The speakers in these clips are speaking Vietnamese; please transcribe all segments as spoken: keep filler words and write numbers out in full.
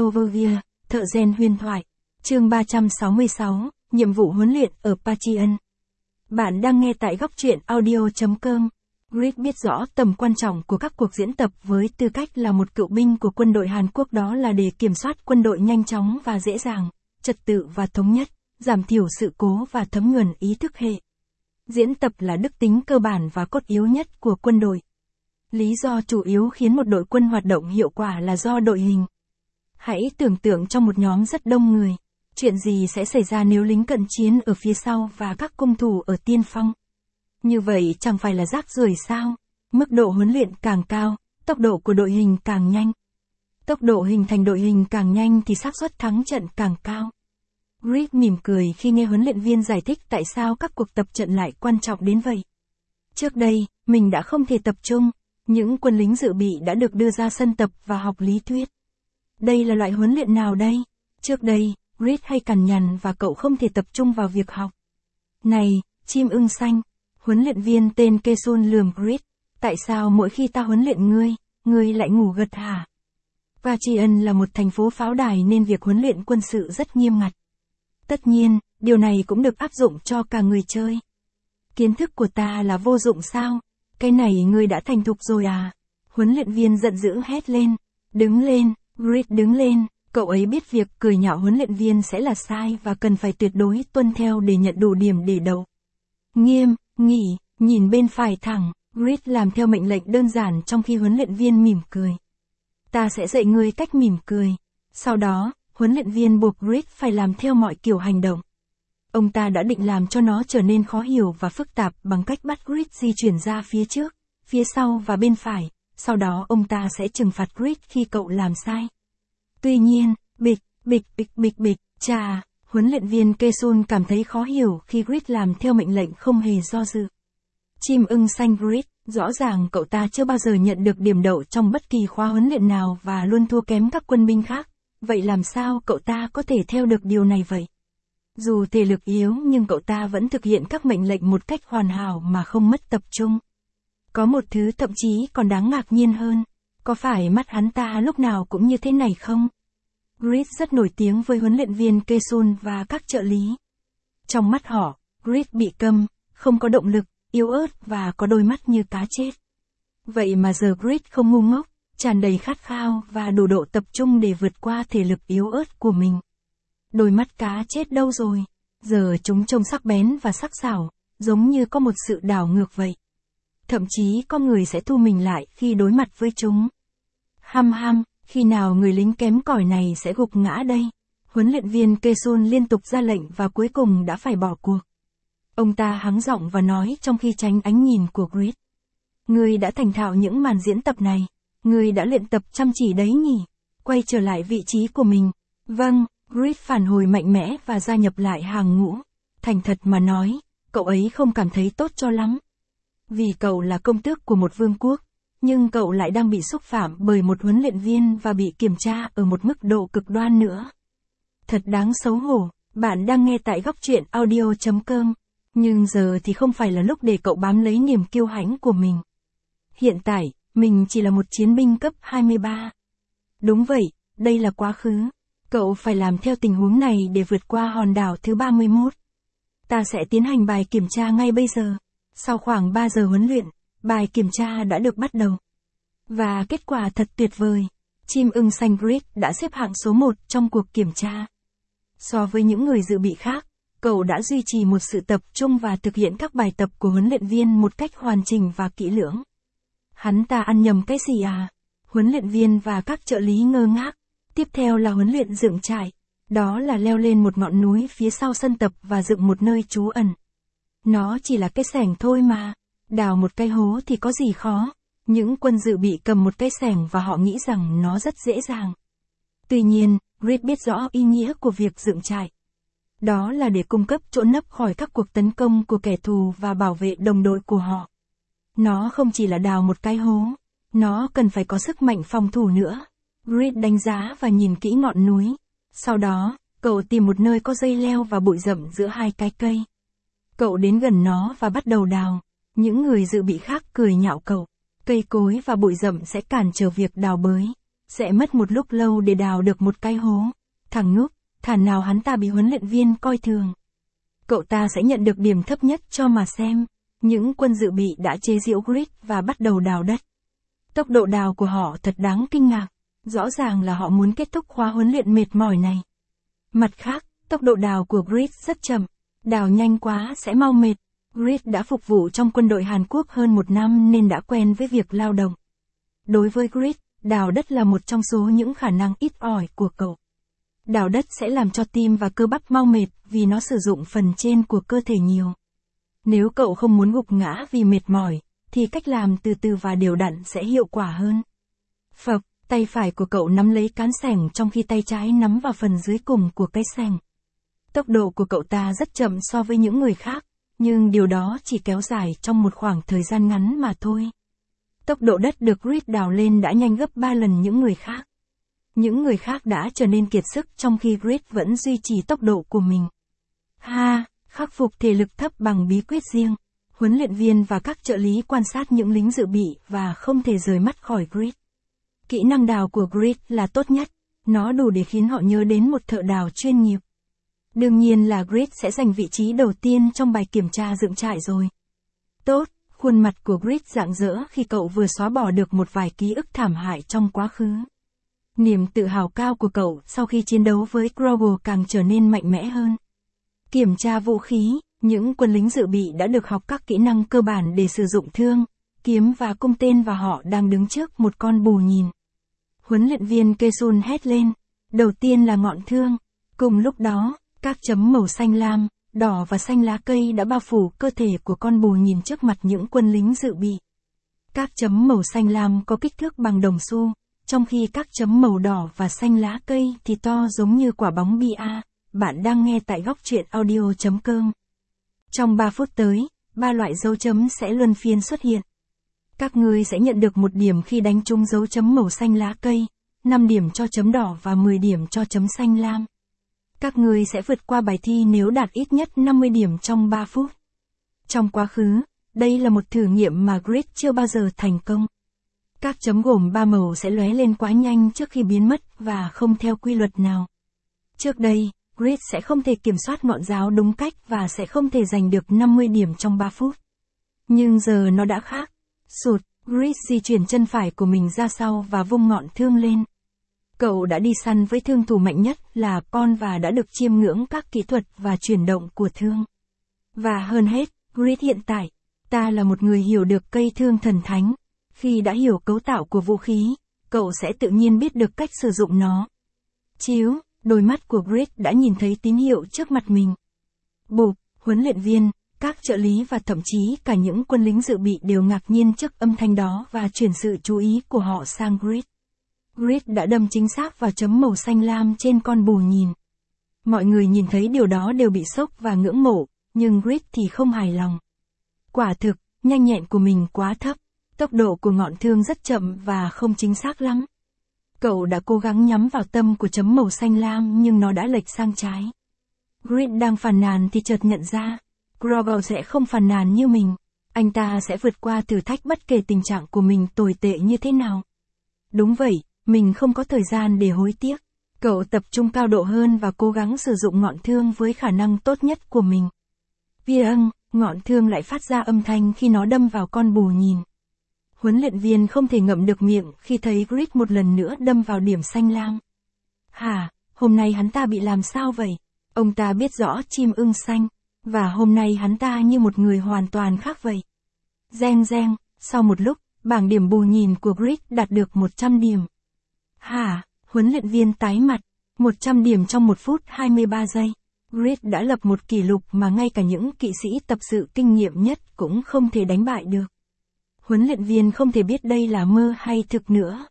Overview, thợ rèn huyền thoại. Chương ba trăm sáu mươi sáu, nhiệm vụ huấn luyện ở Patreon. Bạn đang nghe tại góc truyện audio chấm com. Grid biết rõ tầm quan trọng của các cuộc diễn tập với tư cách là một cựu binh của quân đội Hàn Quốc, đó là để kiểm soát quân đội nhanh chóng và dễ dàng, trật tự và thống nhất, giảm thiểu sự cố và thấm nhuần ý thức hệ. Diễn tập là đức tính cơ bản và cốt yếu nhất của quân đội. Lý do chủ yếu khiến một đội quân hoạt động hiệu quả là do đội hình. Hãy tưởng tượng trong một nhóm rất đông người, chuyện gì sẽ xảy ra nếu lính cận chiến ở phía sau và các cung thủ ở tiên phong? Như vậy chẳng phải là rác rưởi sao? Mức độ huấn luyện càng cao, tốc độ của đội hình càng nhanh. Tốc độ hình thành đội hình càng nhanh thì xác suất thắng trận càng cao. Grid mỉm cười khi nghe huấn luyện viên giải thích tại sao các cuộc tập trận lại quan trọng đến vậy. Trước đây, mình đã không thể tập trung, những quân lính dự bị đã được đưa ra sân tập và học lý thuyết. Đây là loại huấn luyện nào đây? Trước đây, Grid hay cằn nhằn và cậu không thể tập trung vào việc học. Này, chim ưng xanh, huấn luyện viên tên Kesun lườm Grid, tại sao mỗi khi ta huấn luyện ngươi, ngươi lại ngủ gật hả? Patreon là một thành phố pháo đài nên việc huấn luyện quân sự rất nghiêm ngặt. Tất nhiên, điều này cũng được áp dụng cho cả người chơi. Kiến thức của ta là vô dụng sao? Cái này ngươi đã thành thục rồi à? Huấn luyện viên giận dữ hét lên. Đứng lên, Grid đứng lên, cậu ấy biết việc cười nhạo huấn luyện viên sẽ là sai và cần phải tuyệt đối tuân theo để nhận đủ điểm để đậu. Nghiêm, nghỉ, nhìn bên phải thẳng, Grid làm theo mệnh lệnh đơn giản trong khi huấn luyện viên mỉm cười. Ta sẽ dạy ngươi cách mỉm cười. Sau đó, huấn luyện viên buộc Grid phải làm theo mọi kiểu hành động. Ông ta đã định làm cho nó trở nên khó hiểu và phức tạp bằng cách bắt Grid di chuyển ra phía trước, phía sau và bên phải, sau đó ông ta sẽ trừng phạt Grid khi cậu làm sai. Tuy nhiên, bịch, bịch bịch bịch bịch, chà, huấn luyện viên Kesun cảm thấy khó hiểu khi Grid làm theo mệnh lệnh không hề do dự. Chim ưng xanh Grid, rõ ràng cậu ta chưa bao giờ nhận được điểm đậu trong bất kỳ khóa huấn luyện nào và luôn thua kém các quân binh khác, vậy làm sao cậu ta có thể theo được điều này vậy? Dù thể lực yếu nhưng cậu ta vẫn thực hiện các mệnh lệnh một cách hoàn hảo mà không mất tập trung. Có một thứ thậm chí còn đáng ngạc nhiên hơn, có phải mắt hắn ta lúc nào cũng như thế này không? Grid rất nổi tiếng với huấn luyện viên Kesun và các trợ lý. Trong mắt họ, Grid bị câm, không có động lực, yếu ớt và có đôi mắt như cá chết. Vậy mà giờ Grid không ngu ngốc, tràn đầy khát khao và đủ độ tập trung để vượt qua thể lực yếu ớt của mình. Đôi mắt cá chết đâu rồi? Giờ chúng trông sắc bén và sắc sảo, giống như có một sự đảo ngược vậy. Thậm chí có người sẽ thu mình lại khi đối mặt với chúng. Hăm hăm, khi nào người lính kém cỏi này sẽ gục ngã đây? Huấn luyện viên Kesun liên tục ra lệnh và cuối cùng đã phải bỏ cuộc. Ông ta hắng giọng và nói trong khi tránh ánh nhìn của Grid. Ngươi đã thành thạo những màn diễn tập này. Ngươi đã luyện tập chăm chỉ đấy nhỉ? Quay trở lại vị trí của mình. Vâng, Grid phản hồi mạnh mẽ và gia nhập lại hàng ngũ. Thành thật mà nói, cậu ấy không cảm thấy tốt cho lắm. Vì cậu là công tước của một vương quốc, nhưng cậu lại đang bị xúc phạm bởi một huấn luyện viên và bị kiểm tra ở một mức độ cực đoan nữa. Thật đáng xấu hổ, bạn đang nghe tại góc truyện audio chấm com, nhưng giờ thì không phải là lúc để cậu bám lấy niềm kiêu hãnh của mình. Hiện tại, mình chỉ là một chiến binh cấp hai mươi ba. Đúng vậy, đây là quá khứ. Cậu phải làm theo tình huống này để vượt qua hòn đảo thứ ba mươi mốt. Ta sẽ tiến hành bài kiểm tra ngay bây giờ. Sau khoảng ba giờ huấn luyện, bài kiểm tra đã được bắt đầu. Và kết quả thật tuyệt vời. Chim ưng xanh Grid đã xếp hạng số một trong cuộc kiểm tra. So với những người dự bị khác, cậu đã duy trì một sự tập trung và thực hiện các bài tập của huấn luyện viên một cách hoàn chỉnh và kỹ lưỡng. Hắn ta ăn nhầm cái gì à? Huấn luyện viên và các trợ lý ngơ ngác. Tiếp theo là huấn luyện dựng trại. Đó là leo lên một ngọn núi phía sau sân tập và dựng một nơi trú ẩn. Nó chỉ là cái xẻng thôi mà. Đào một cái hố thì có gì khó. Những quân dự bị cầm một cái xẻng và họ nghĩ rằng nó rất dễ dàng. Tuy nhiên, Grid biết rõ ý nghĩa của việc dựng trại. Đó là để cung cấp chỗ nấp khỏi các cuộc tấn công của kẻ thù và bảo vệ đồng đội của họ. Nó không chỉ là đào một cái hố, nó cần phải có sức mạnh phòng thủ nữa. Grid đánh giá và nhìn kỹ ngọn núi. Sau đó, cậu tìm một nơi có dây leo và bụi rậm giữa hai cái cây. Cậu đến gần nó và bắt đầu đào. Những người dự bị khác cười nhạo cậu. Cây cối và bụi rậm sẽ cản trở việc đào bới. sẽ mất một lúc lâu để đào được một cái hố. Thằng ngốc, thản nào hắn ta bị huấn luyện viên coi thường. Cậu ta sẽ nhận được điểm thấp nhất cho mà xem. Những quân dự bị đã chế giễu Grit và bắt đầu đào đất. Tốc độ đào của họ thật đáng kinh ngạc. Rõ ràng là họ muốn kết thúc khóa huấn luyện mệt mỏi này. Mặt khác, tốc độ đào của Grit rất chậm. Đào nhanh quá sẽ mau mệt. Grit đã phục vụ trong quân đội Hàn Quốc hơn một năm nên đã quen với việc lao động. Đối với Grit, đào đất là một trong số những khả năng ít ỏi của cậu. Đào đất sẽ làm cho tim và cơ bắp mau mệt vì nó sử dụng phần trên của cơ thể nhiều. Nếu cậu không muốn gục ngã vì mệt mỏi, thì cách làm từ từ và đều đặn sẽ hiệu quả hơn. Phập, tay phải của cậu nắm lấy cán xẻng trong khi tay trái nắm vào phần dưới cùng của cái xẻng. Tốc độ của cậu ta rất chậm so với những người khác, nhưng điều đó chỉ kéo dài trong một khoảng thời gian ngắn mà thôi. Tốc độ đất được Grit đào lên đã nhanh gấp ba lần những người khác. Những người khác đã trở nên kiệt sức trong khi Grit vẫn duy trì tốc độ của mình. Ha, khắc phục thể lực thấp bằng bí quyết riêng. Huấn luyện viên và các trợ lý quan sát những lính dự bị và không thể rời mắt khỏi Grit. Kỹ năng đào của Grit là tốt nhất, nó đủ để khiến họ nhớ đến một thợ đào chuyên nghiệp. Đương nhiên là Grit sẽ giành vị trí đầu tiên trong bài kiểm tra dựng trại rồi. Tốt, khuôn mặt của Grit rạng rỡ khi cậu vừa xóa bỏ được một vài ký ức thảm hại trong quá khứ. Niềm tự hào cao của cậu sau khi chiến đấu với Grogle càng trở nên mạnh mẽ hơn. Kiểm tra vũ khí, những quân lính dự bị đã được học các kỹ năng cơ bản để sử dụng thương, kiếm và cung tên và họ đang đứng trước một con bù nhìn. Huấn luyện viên Kesun hét lên, đầu tiên là ngọn thương. Cùng lúc đó, các chấm màu xanh lam, đỏ và xanh lá cây đã bao phủ cơ thể của con bù nhìn trước mặt những quân lính dự bị. Các chấm màu xanh lam có kích thước bằng đồng xu, trong khi các chấm màu đỏ và xanh lá cây thì to giống như quả bóng bia. Bạn đang nghe tại góc truyện audio chấm com. Trong ba phút tới, ba loại dấu chấm sẽ luân phiên xuất hiện. Các ngươi sẽ nhận được một điểm khi đánh trúng dấu chấm màu xanh lá cây, năm điểm cho chấm đỏ và mười điểm cho chấm xanh lam. Các ngươi sẽ vượt qua bài thi nếu đạt ít nhất năm mươi điểm trong ba phút. Trong quá khứ, đây là một thử nghiệm mà Grit chưa bao giờ thành công. Các chấm gồm ba màu sẽ lóe lên quá nhanh trước khi biến mất và không theo quy luật nào. Trước đây, Grit sẽ không thể kiểm soát ngọn giáo đúng cách và sẽ không thể giành được năm mươi điểm trong ba phút. Nhưng giờ nó đã khác. Sụt, Grit di chuyển chân phải của mình ra sau và vung ngọn thương lên. Cậu đã đi săn với thương thủ mạnh nhất là Paul và đã được chiêm ngưỡng các kỹ thuật và chuyển động của thương. Và hơn hết, Grit hiện tại, ta là một người hiểu được cây thương thần thánh. Khi đã hiểu cấu tạo của vũ khí, cậu sẽ tự nhiên biết được cách sử dụng nó. Chiếu, đôi mắt của Grit đã nhìn thấy tín hiệu trước mặt mình. Bụp, huấn luyện viên, các trợ lý và thậm chí cả những quân lính dự bị đều ngạc nhiên trước âm thanh đó và chuyển sự chú ý của họ sang Grit. Grit đã đâm chính xác vào chấm màu xanh lam trên con bù nhìn. Mọi người nhìn thấy điều đó đều bị sốc và ngưỡng mộ, nhưng Grit thì không hài lòng. Quả thực, nhanh nhẹn của mình quá thấp, tốc độ của ngọn thương rất chậm và không chính xác lắm. Cậu đã cố gắng nhắm vào tâm của chấm màu xanh lam nhưng nó đã lệch sang trái. Grit đang phàn nàn thì chợt nhận ra, Grogle sẽ không phàn nàn như mình. Anh ta sẽ vượt qua thử thách bất kể tình trạng của mình tồi tệ như thế nào. Đúng vậy, mình không có thời gian để hối tiếc. Cậu tập trung cao độ hơn và cố gắng sử dụng ngọn thương với khả năng tốt nhất của mình. Viêng, ngọn thương lại phát ra âm thanh khi nó đâm vào con bù nhìn. Huấn luyện viên không thể ngậm được miệng khi thấy Grit một lần nữa đâm vào điểm xanh lam. Hả, hôm nay hắn ta bị làm sao vậy? Ông ta biết rõ chim ưng xanh, và hôm nay hắn ta như một người hoàn toàn khác vậy. Reng reng, sau một lúc, bảng điểm bù nhìn của Grit đạt được một trăm điểm. Hả, huấn luyện viên tái mặt, một trăm điểm trong một phút hai mươi ba giây. Grit đã lập một kỷ lục mà ngay cả những kỵ sĩ tập sự kinh nghiệm nhất cũng không thể đánh bại được. Huấn luyện viên không thể biết đây là mơ hay thực nữa.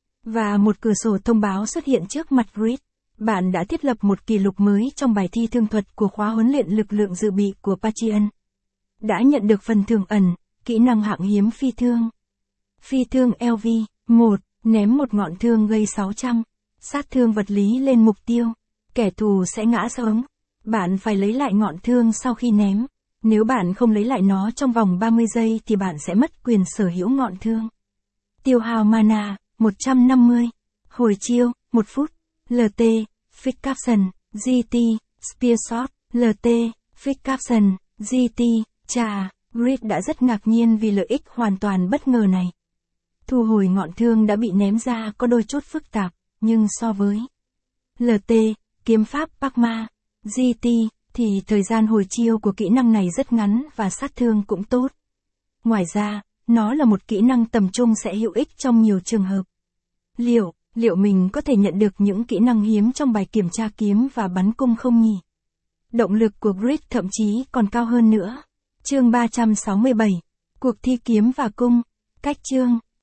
Và một cửa sổ thông báo xuất hiện trước mặt Grit. Bạn đã thiết lập một kỷ lục mới trong bài thi thương thuật của khóa huấn luyện lực lượng dự bị của Pacheon. Đã nhận được phần thưởng ẩn, kỹ năng hạng hiếm phi thương. Phi thương L V, một, ném một ngọn thương gây sáu trăm, sát thương vật lý lên mục tiêu. Kẻ thù sẽ ngã xuống. Bạn phải lấy lại ngọn thương sau khi ném. Nếu bạn không lấy lại nó trong vòng ba mươi giây thì bạn sẽ mất quyền sở hữu ngọn thương. Tiêu hao mana, một trăm năm mươi. Hồi chiêu, một phút. lờ tê, Fix Caption, giê tê, Spear Shot, lờ tê, Fix Caption, giê tê, chà, Grid đã rất ngạc nhiên vì lợi ích hoàn toàn bất ngờ này. Thu hồi ngọn thương đã bị ném ra có đôi chút phức tạp, nhưng so với lờ tê, kiếm pháp Parkma, giê tê, thì thời gian hồi chiêu của kỹ năng này rất ngắn và sát thương cũng tốt. Ngoài ra, nó là một kỹ năng tầm trung sẽ hữu ích trong nhiều trường hợp. Liệu, liệu mình có thể nhận được những kỹ năng hiếm trong bài kiểm tra kiếm và bắn cung không nhỉ? Động lực của Grid thậm chí còn cao hơn nữa. Chương ba trăm sáu mươi bảy. Cuộc thi kiếm và cung. Cách chương.